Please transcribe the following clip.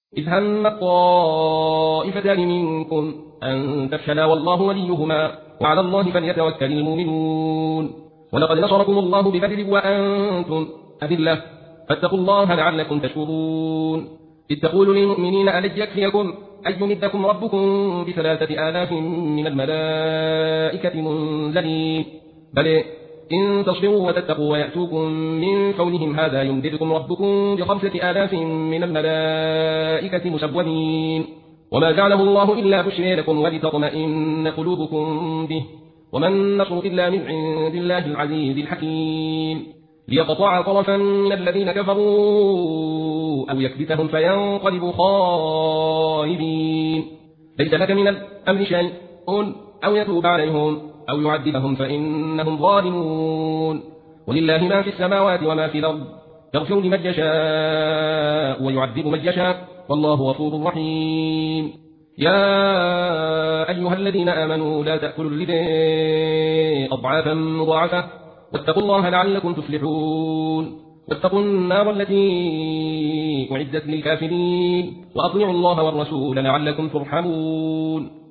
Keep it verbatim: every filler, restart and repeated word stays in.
إذ هم الطائفتان منكم أن تفشلا والله وليهما وعلى الله فليتوكل المؤمنون. ولقد نصركم الله ببدر وأنتم أذلة فاتقوا الله لعلكم تشكرون. إذ تقول للمؤمنين ألن يكفيكم أن يمدكم ربكم بثلاثة آلاف من الملائكة منزلين بل إن تصبروا وتتقوا ويأتوكم من فورهم هذا يمددكم ربكم بخمسة آلاف من الملائكة مسومين. وما جعله الله إلا بشرى لكم ولتطمئن قلوبكم به وما النصر إلا من عند الله العزيز الحكيم. ليقطع طرفا من الذين كفروا أو يكبتهم فينقلبوا خائبين. ليس لك من الأمر شيء أو يتوب عليهم أو يعذبهم فإنهم ظالمون. ولله ما في السماوات وما في الأرض يغفر لمن يشاء ويعذب من يشاء والله غفور رحيم. يا أيها الذين آمنوا لا تأكلوا الربا أضعافا مضاعفة واتقوا الله لعلكم تفلحون. واتقوا النار التي أعدت للكافرين وأطيعوا الله والرسول لعلكم ترحمون.